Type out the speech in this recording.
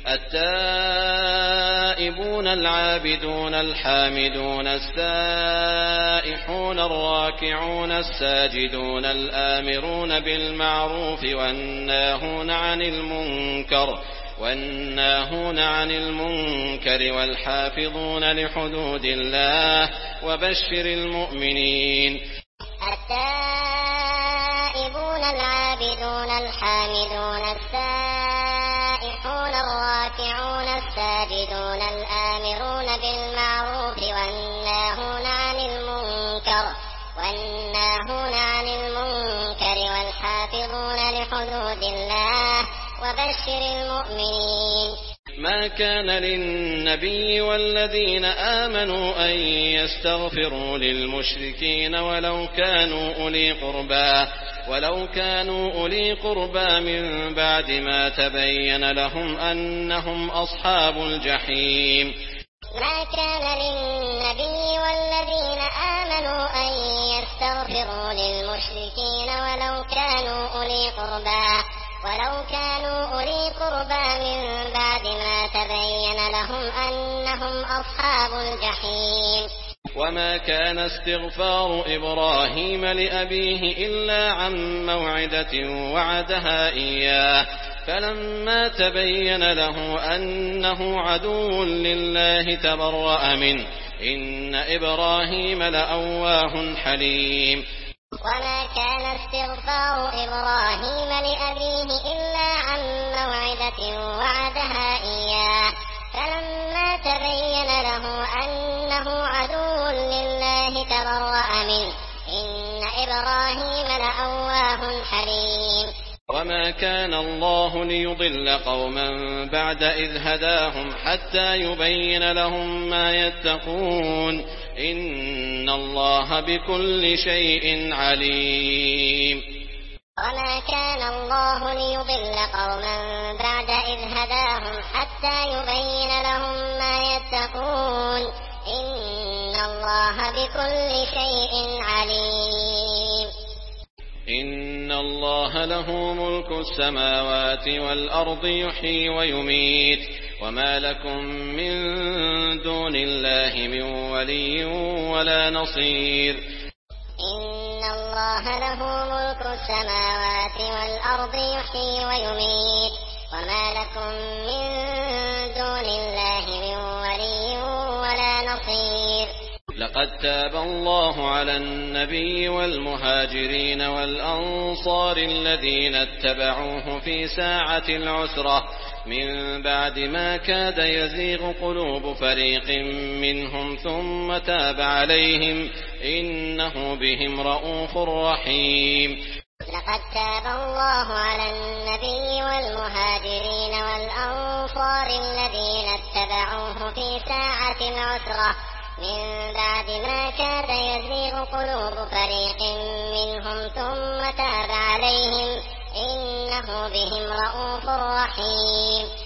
التائبون العابدون الحامدون السائحون الراكعون الساجدون الآمرون بالمعروف والناهون عن المنكر والحافظون لحدود الله وبشر المؤمنين. التائبون العابدون الحامدون السائحون الراكعون الساجدون الآمرون بالمعروف والناهون عن المنكر والحافظون لحدود الله وبشر المؤمنين. ما كان للنبي والذين آمنوا أن يستغفروا للمشركين ولو كانوا أولي قربى من بعد ما تبين لهم أنهم أصحاب الجحيم. ما كان للنبي والذين آمنوا أن يستغفروا للمشركين ولو كانوا أولي قربى من بعد ما تبين لهم أنهم أصحاب الجحيم. وما كان استغفار إبراهيم لأبيه إلا عن موعدة وعدها إياه فلما تبين له أنه عدو لله تبرأ منه إن إبراهيم لأواه حليم. وما كان استغفار إبراهيم لأبيه إلا عن موعدة وعدها إياه فلما تبين له أنه عدو لله تبرأ منه إن إبراهيم لأواه حليم. وما كان الله ليضل قوما بعد إذ هداهم حتى يبين لهم ما يتقون إن الله بكل شيء عليم. وما كان الله ليضل قوما بعد إذ هداهم حتى يبين لهم ما يتقون إن الله بكل شيء عليم. إن الله له ملك السماوات والأرض يحيي ويميت وما لكم من دون الله من ولي ولا نصير. إن الله له ملك السماوات والأرض يحيي ويميت وما لكم من دون الله من ولي ولا نصير. لقد تاب الله على النبي والمهاجرين والأنصار الذين اتبعوه في ساعة العسرة من بعد ما كاد يزيغ قلوب فريق منهم ثم تاب عليهم إنه بهم رءوف رحيم. لقد تاب الله على النبي والمهاجرين والأنصار الذين اتبعوه في ساعة العسرة من بعد ما كاد يزيغ قلوب فريق منهم ثم تاب عليهم إنه بهم رءوف رحيم.